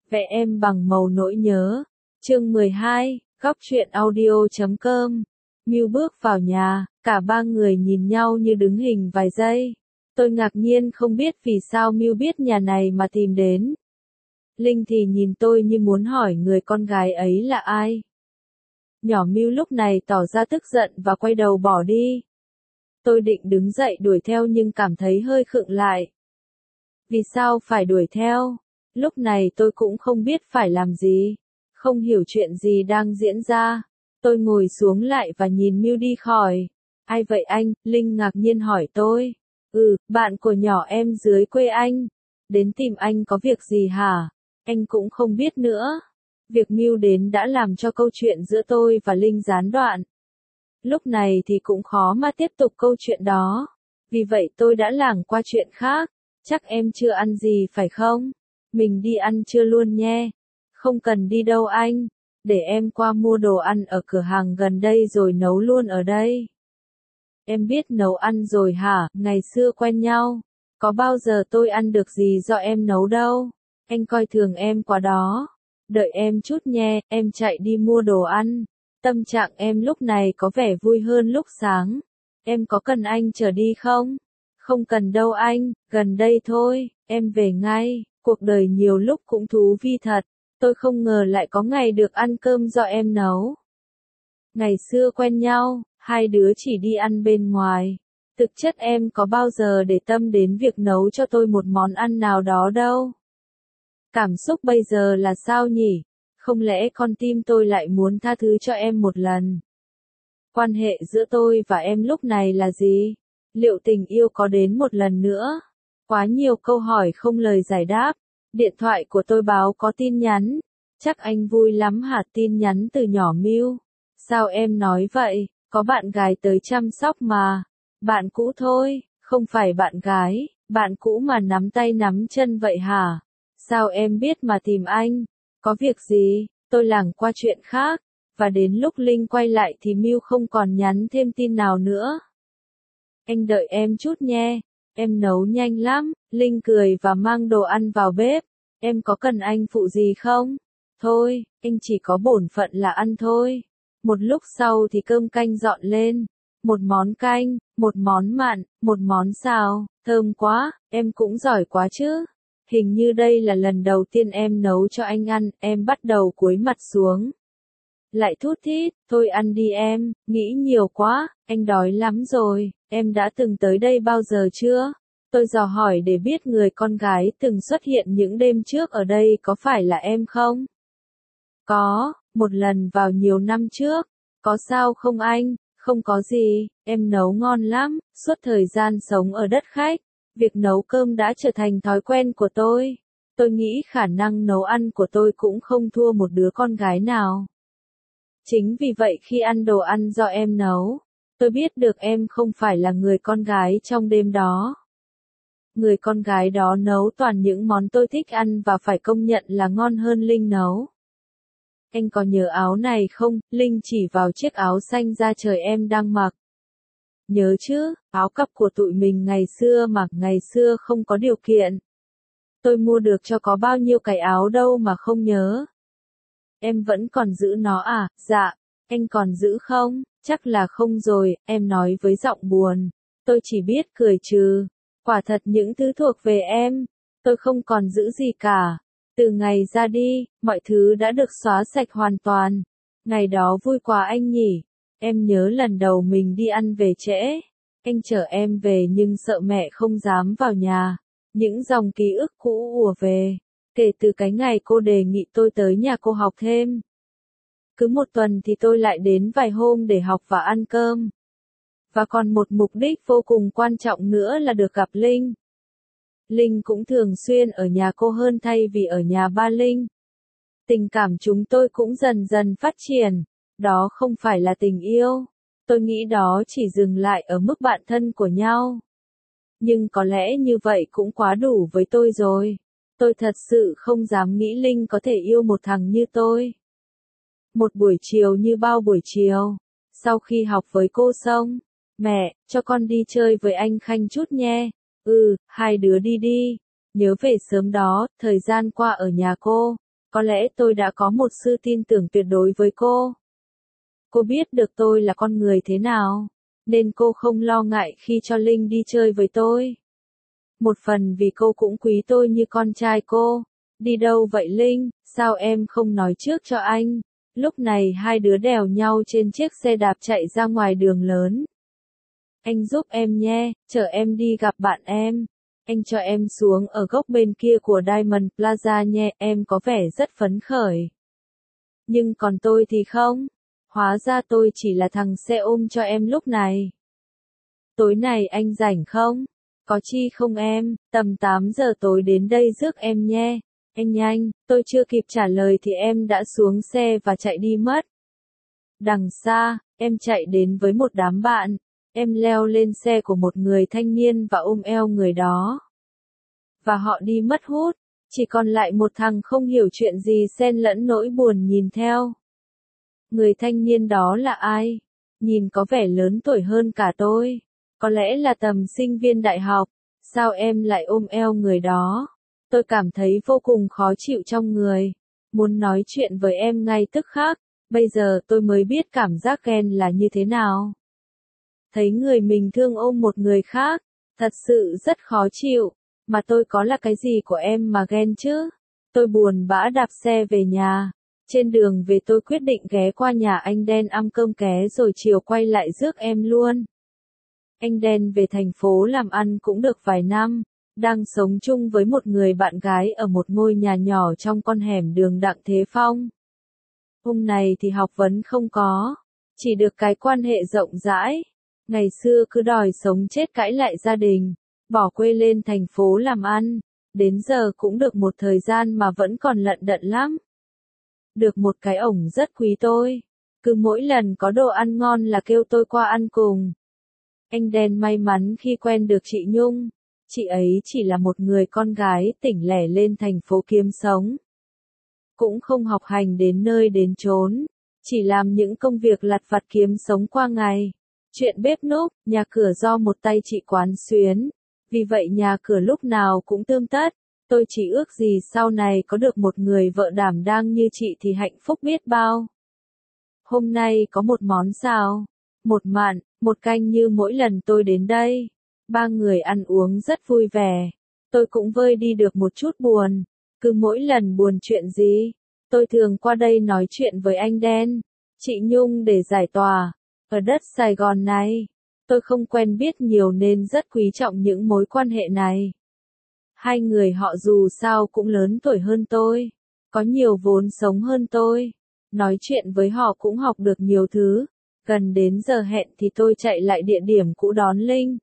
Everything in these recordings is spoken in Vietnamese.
Vẽ em bằng màu nỗi nhớ. Chương 12, góc truyện audio.com. Miu bước vào nhà, cả ba người nhìn nhau như đứng hình vài giây. Tôi ngạc nhiên không biết vì sao Miu biết nhà này mà tìm đến. Linh thì nhìn tôi như muốn hỏi người con gái ấy là ai. Nhỏ Miu lúc này tỏ ra tức giận và quay đầu bỏ đi. Tôi định đứng dậy đuổi theo nhưng cảm thấy hơi khựng lại. Vì sao phải đuổi theo? Lúc này tôi cũng không biết phải làm gì. Không hiểu chuyện gì đang diễn ra. Tôi ngồi xuống lại và nhìn Miu đi khỏi. Ai vậy anh? Linh ngạc nhiên hỏi tôi. Bạn của nhỏ em dưới quê anh. Đến tìm anh có việc gì hả? Anh cũng không biết nữa. Việc Miu đến đã làm cho câu chuyện giữa tôi và Linh gián đoạn. Lúc này thì cũng khó mà tiếp tục câu chuyện đó. Vì vậy tôi đã lảng qua chuyện khác. Chắc em chưa ăn gì phải không? Mình đi ăn trưa luôn nhé. Không cần đi đâu anh. Để em qua mua đồ ăn ở cửa hàng gần đây rồi nấu luôn ở đây. Em biết nấu ăn rồi hả? Ngày xưa quen nhau. Có bao giờ tôi ăn được gì do em nấu đâu. Anh coi thường em quá đó. Đợi em chút nhé, em chạy đi mua đồ ăn. Tâm trạng em lúc này có vẻ vui hơn lúc sáng. Em có cần anh chở đi không? Không cần đâu anh, gần đây thôi, em về ngay. Cuộc đời nhiều lúc cũng thú vị thật. Tôi không ngờ lại có ngày được ăn cơm do em nấu. Ngày xưa quen nhau, hai đứa chỉ đi ăn bên ngoài. Thực chất em có bao giờ để tâm đến việc nấu cho tôi một món ăn nào đó đâu. Cảm xúc bây giờ là sao nhỉ? Không lẽ con tim tôi lại muốn tha thứ cho em một lần? Quan hệ giữa tôi và em lúc này là gì? Liệu tình yêu có đến một lần nữa? Quá nhiều câu hỏi không lời giải đáp. Điện thoại của tôi báo có tin nhắn. Chắc anh vui lắm hả? Tin nhắn từ nhỏ Miu. Sao em nói vậy? Có bạn gái tới chăm sóc mà. Bạn cũ thôi, không phải bạn gái. Bạn cũ mà nắm tay nắm chân vậy hả? Sao em biết mà tìm anh? Có việc gì? Tôi lảng qua chuyện khác. Và đến lúc Linh quay lại thì Miu không còn nhắn thêm tin nào nữa. Anh đợi em chút nhé. Em nấu nhanh lắm. Linh cười và mang đồ ăn vào bếp. Em có cần anh phụ gì không? Thôi, anh chỉ có bổn phận là ăn thôi. Một lúc sau thì cơm canh dọn lên. Một món canh, một món mặn, một món xào. Thơm quá, em cũng giỏi quá chứ. Hình như đây là lần đầu tiên em nấu cho anh ăn. Em bắt đầu cúi mặt xuống. Lại thút thít, thôi ăn đi em, nghĩ nhiều quá, anh đói lắm rồi. Em đã từng tới đây bao giờ chưa? Tôi dò hỏi để biết người con gái từng xuất hiện những đêm trước ở đây có phải là em không? Có, một lần vào nhiều năm trước. Có sao không anh? Không có gì, em nấu ngon lắm. Suốt thời gian sống ở đất khách, việc nấu cơm đã trở thành thói quen của tôi. Tôi nghĩ khả năng nấu ăn của tôi cũng không thua một đứa con gái nào. Chính vì vậy khi ăn đồ ăn do em nấu, tôi biết được em không phải là người con gái trong đêm đó. Người con gái đó nấu toàn những món tôi thích ăn và phải công nhận là ngon hơn Linh nấu. Anh có nhớ áo này không? Linh chỉ vào chiếc áo xanh da trời em đang mặc. Nhớ chứ, áo cặp của tụi mình ngày xưa mặc, ngày xưa không có điều kiện. Tôi mua được cho có bao nhiêu cái áo đâu mà không nhớ. Em vẫn còn giữ nó à? Dạ, anh còn giữ không? Chắc là không rồi, em nói với giọng buồn. Tôi chỉ biết cười trừ. Quả thật những thứ thuộc về em, tôi không còn giữ gì cả. Từ ngày ra đi, mọi thứ đã được xóa sạch hoàn toàn. Ngày đó vui quá anh nhỉ. Em nhớ lần đầu mình đi ăn về trễ. Anh chở em về nhưng sợ mẹ không dám vào nhà. Những dòng ký ức cũ ùa về. Kể từ cái ngày cô đề nghị tôi tới nhà cô học thêm. Cứ một tuần thì tôi lại đến vài hôm để học và ăn cơm. Và còn một mục đích vô cùng quan trọng nữa là được gặp Linh. Linh cũng thường xuyên ở nhà cô hơn thay vì ở nhà ba Linh. Tình cảm chúng tôi cũng dần dần phát triển. Đó không phải là tình yêu. Tôi nghĩ đó chỉ dừng lại ở mức bạn thân của nhau. Nhưng có lẽ như vậy cũng quá đủ với tôi rồi. Tôi thật sự không dám nghĩ Linh có thể yêu một thằng như tôi. Một buổi chiều như bao buổi chiều. Sau khi học với cô xong. Mẹ, cho con đi chơi với anh Khanh chút nhé. Hai đứa đi đi. Nhớ về sớm đó, thời gian qua ở nhà cô. có lẽ tôi đã có một sự tin tưởng tuyệt đối với cô. Cô biết được tôi là con người thế nào, nên cô không lo ngại khi cho Linh đi chơi với tôi. Một phần vì cô cũng quý tôi như con trai cô. Đi đâu vậy Linh, sao em không nói trước cho anh? Lúc này hai đứa đèo nhau trên chiếc xe đạp chạy ra ngoài đường lớn. Anh giúp em nhé, chở em đi gặp bạn em. Anh cho em xuống ở góc bên kia của Diamond Plaza nhé, em có vẻ rất phấn khởi. Nhưng còn tôi thì không. Hóa ra tôi chỉ là thằng xe ôm cho em lúc này. Tối này anh rảnh không? Có chi không em, tầm 8 giờ tối đến đây rước em nhé. Anh nhanh, tôi chưa kịp trả lời thì em đã xuống xe và chạy đi mất. Đằng xa, em chạy đến với một đám bạn. Em leo lên xe của một người thanh niên và ôm eo người đó. Và họ đi mất hút, chỉ còn lại một thằng không hiểu chuyện gì xen lẫn nỗi buồn nhìn theo. Người thanh niên đó là ai? Nhìn có vẻ lớn tuổi hơn cả tôi. Có lẽ là tầm sinh viên đại học. Sao em lại ôm eo người đó? Tôi cảm thấy vô cùng khó chịu trong người. Muốn nói chuyện với em ngay tức khắc. Bây giờ tôi mới biết cảm giác ghen là như thế nào. Thấy người mình thương ôm một người khác. Thật sự rất khó chịu. Mà tôi có là cái gì của em mà ghen chứ? Tôi buồn bã đạp xe về nhà. Trên đường về tôi quyết định ghé qua nhà anh Đen ăn cơm ké rồi chiều quay lại rước em luôn. Anh Đen về thành phố làm ăn cũng được vài năm, đang sống chung với một người bạn gái ở một ngôi nhà nhỏ trong con hẻm đường Đặng Thế Phong. Hôm này thì học vấn không có, chỉ được cái quan hệ rộng rãi. Ngày xưa cứ đòi sống chết cãi lại gia đình, bỏ quê lên thành phố làm ăn, đến giờ cũng được một thời gian mà vẫn còn lận đận lắm. Được một cái ổng rất quý tôi, cứ mỗi lần có đồ ăn ngon là kêu tôi qua ăn cùng. Anh Đen may mắn khi quen được chị Nhung, chị ấy chỉ là một người con gái tỉnh lẻ lên thành phố kiếm sống. Cũng không học hành đến nơi đến chốn, chỉ làm những công việc lặt vặt kiếm sống qua ngày. Chuyện bếp núc, nhà cửa do một tay chị quán xuyến, vì vậy nhà cửa lúc nào cũng tươm tất. Tôi chỉ ước gì sau này có được một người vợ đảm đang như chị thì hạnh phúc biết bao. Hôm nay có một món xào, một mặn, một canh như mỗi lần tôi đến đây. Ba người ăn uống rất vui vẻ. Tôi cũng vơi đi được một chút buồn. Cứ mỗi lần buồn chuyện gì, tôi thường qua đây nói chuyện với anh Đen, chị Nhung để giải tỏa. Ở đất Sài Gòn này, tôi không quen biết nhiều nên rất quý trọng những mối quan hệ này. Hai người họ dù sao cũng lớn tuổi hơn tôi, có nhiều vốn sống hơn tôi. Nói chuyện với họ cũng học được nhiều thứ. Gần đến giờ hẹn thì tôi chạy lại địa điểm cũ đón Linh.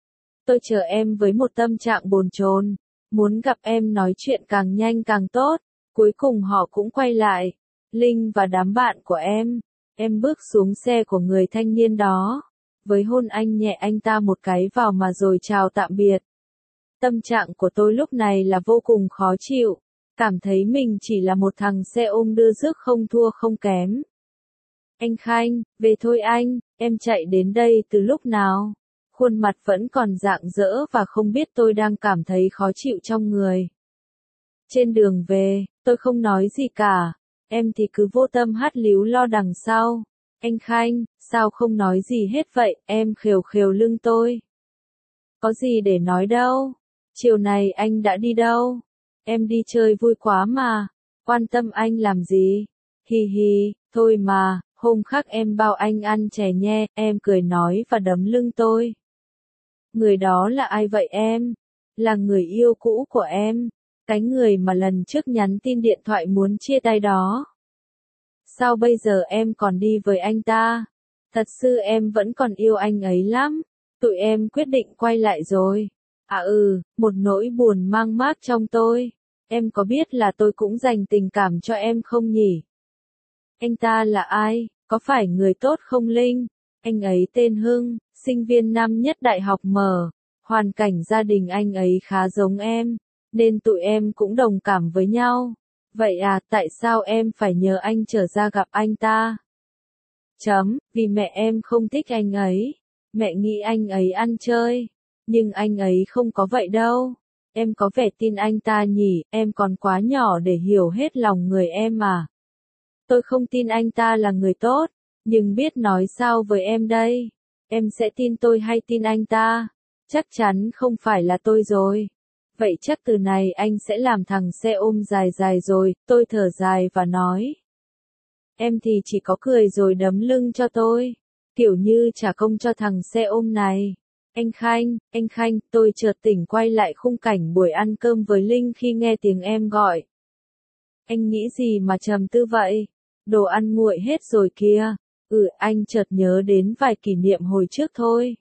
Tôi chờ em với một tâm trạng bồn chồn, muốn gặp em nói chuyện càng nhanh càng tốt. Cuối cùng họ cũng quay lại. Linh và đám bạn của em bước xuống xe của người thanh niên đó. Với hôn anh nhẹ anh ta một cái vào mà rồi chào tạm biệt. Tâm trạng của tôi lúc này là vô cùng khó chịu. Cảm thấy mình chỉ là một thằng xe ôm đưa rước không thua không kém. Anh Khanh, về thôi anh, em chạy đến đây từ lúc nào? Khuôn mặt vẫn còn rạng rỡ và không biết tôi đang cảm thấy khó chịu trong người. Trên đường về, tôi không nói gì cả. Em thì cứ vô tâm hát líu lo đằng sau. Anh Khanh, sao không nói gì hết vậy? Em khều khều lưng tôi. Có gì để nói đâu. Chiều này anh đã đi đâu? Em đi chơi vui quá mà. Quan tâm anh làm gì? Hi hi, thôi mà, hôm khác em bao anh ăn chè nhé. Em cười nói và đấm lưng tôi. Người đó là ai vậy em? Là người yêu cũ của em. Cái người mà lần trước nhắn tin điện thoại muốn chia tay đó. Sao bây giờ em còn đi với anh ta? Thật sự em vẫn còn yêu anh ấy lắm. Tụi em quyết định quay lại rồi. À một nỗi buồn mang mát trong tôi. Em có biết là tôi cũng dành tình cảm cho em không nhỉ? Anh ta là ai? Có phải người tốt không Linh? Anh ấy tên Hưng, sinh viên năm nhất đại học mở. Hoàn cảnh gia đình anh ấy khá giống em, nên tụi em cũng đồng cảm với nhau. Vậy à, tại sao em phải nhờ anh trở ra gặp anh ta? Vì mẹ em không thích anh ấy. Mẹ nghĩ anh ấy ăn chơi. Nhưng anh ấy không có vậy đâu. Em có vẻ tin anh ta nhỉ, em còn quá nhỏ để hiểu hết lòng người em mà. Tôi không tin anh ta là người tốt, nhưng biết nói sao với em đây? Em sẽ tin tôi hay tin anh ta? Chắc chắn không phải là tôi rồi. Vậy chắc từ này anh sẽ làm thằng xe ôm dài dài rồi, tôi thở dài và nói. Em thì chỉ có cười rồi đấm lưng cho tôi. Kiểu như trả công cho thằng xe ôm này. Anh Khanh, tôi chợt tỉnh quay lại khung cảnh buổi ăn cơm với Linh khi nghe tiếng em gọi. Anh nghĩ gì mà trầm tư vậy? Đồ ăn nguội hết rồi kìa. Anh chợt nhớ đến vài kỷ niệm hồi trước thôi.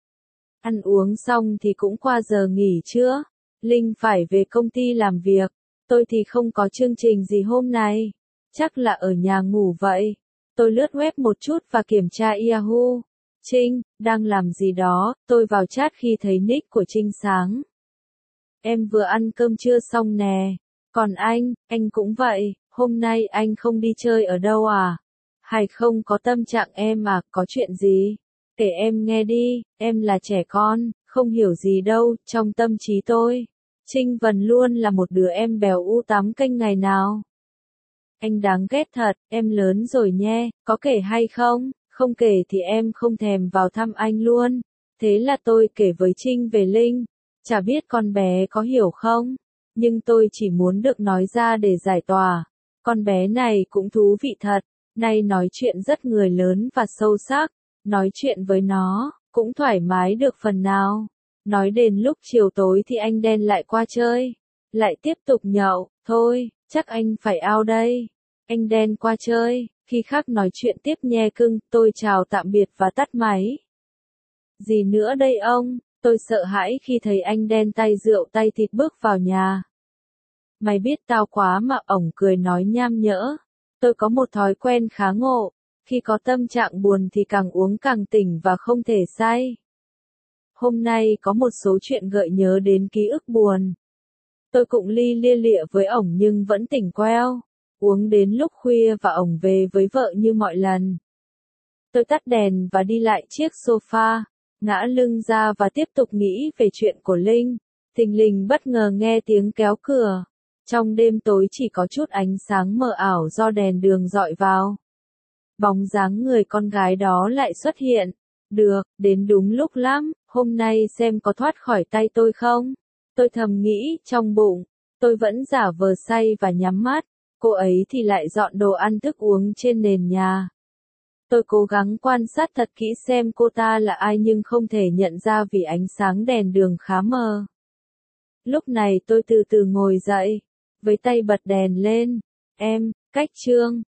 Ăn uống xong thì cũng qua giờ nghỉ trưa. Linh phải về công ty làm việc. Tôi thì không có chương trình gì hôm nay. Chắc là ở nhà ngủ vậy. Tôi lướt web một chút và kiểm tra Yahoo. Trinh, đang làm gì đó? Tôi vào chat khi thấy nick của Trinh sáng. Em vừa ăn cơm trưa xong nè. Còn anh cũng vậy, hôm nay anh không đi chơi ở đâu à? Hay không có tâm trạng em à, có chuyện gì? Kể em nghe đi, em là trẻ con, không hiểu gì đâu, trong tâm trí tôi. Trinh Vân luôn là một đứa em bèo u8 kênh ngày nào. Anh đáng ghét thật, em lớn rồi nhé, có kể hay không? Không kể thì em không thèm vào thăm anh luôn. Thế là tôi kể với Trinh về Linh. Chả biết con bé có hiểu không? Nhưng tôi chỉ muốn được nói ra để giải tỏa. Con bé này cũng thú vị thật. Nay nói chuyện rất người lớn và sâu sắc. Nói chuyện với nó, cũng thoải mái được phần nào. Nói đến lúc chiều tối thì anh đen lại qua chơi. Lại tiếp tục nhậu, thôi, chắc anh phải out đây. Anh đen qua chơi, khi khác nói chuyện tiếp nhé cưng, tôi chào tạm biệt và tắt máy. Gì nữa đây ông, tôi sợ hãi khi thấy anh đen tay rượu tay thịt bước vào nhà. Mày biết tao quá mà, ổng cười nói nham nhỡ. Tôi có một thói quen khá ngộ, khi có tâm trạng buồn thì càng uống càng tỉnh và không thể say. Hôm nay có một số chuyện gợi nhớ đến ký ức buồn. Tôi cũng lia lịa với ổng nhưng vẫn tỉnh queo. Uống đến lúc khuya và ổng về với vợ như mọi lần. Tôi tắt đèn và đi lại chiếc sofa, ngã lưng ra và tiếp tục nghĩ về chuyện của Linh. Thình lình bất ngờ nghe tiếng kéo cửa. Trong đêm tối chỉ có chút ánh sáng mờ ảo do đèn đường dọi vào. Bóng dáng người con gái đó lại xuất hiện. Được, đến đúng lúc lắm, hôm nay xem có thoát khỏi tay tôi không? Tôi thầm nghĩ trong bụng. Tôi vẫn giả vờ say và nhắm mắt. Cô ấy thì lại dọn đồ ăn thức uống trên nền nhà. Tôi cố gắng quan sát thật kỹ xem cô ta là ai nhưng không thể nhận ra vì ánh sáng đèn đường khá mờ. Lúc này tôi từ từ ngồi dậy, với tay bật đèn lên. Em, cách Trương.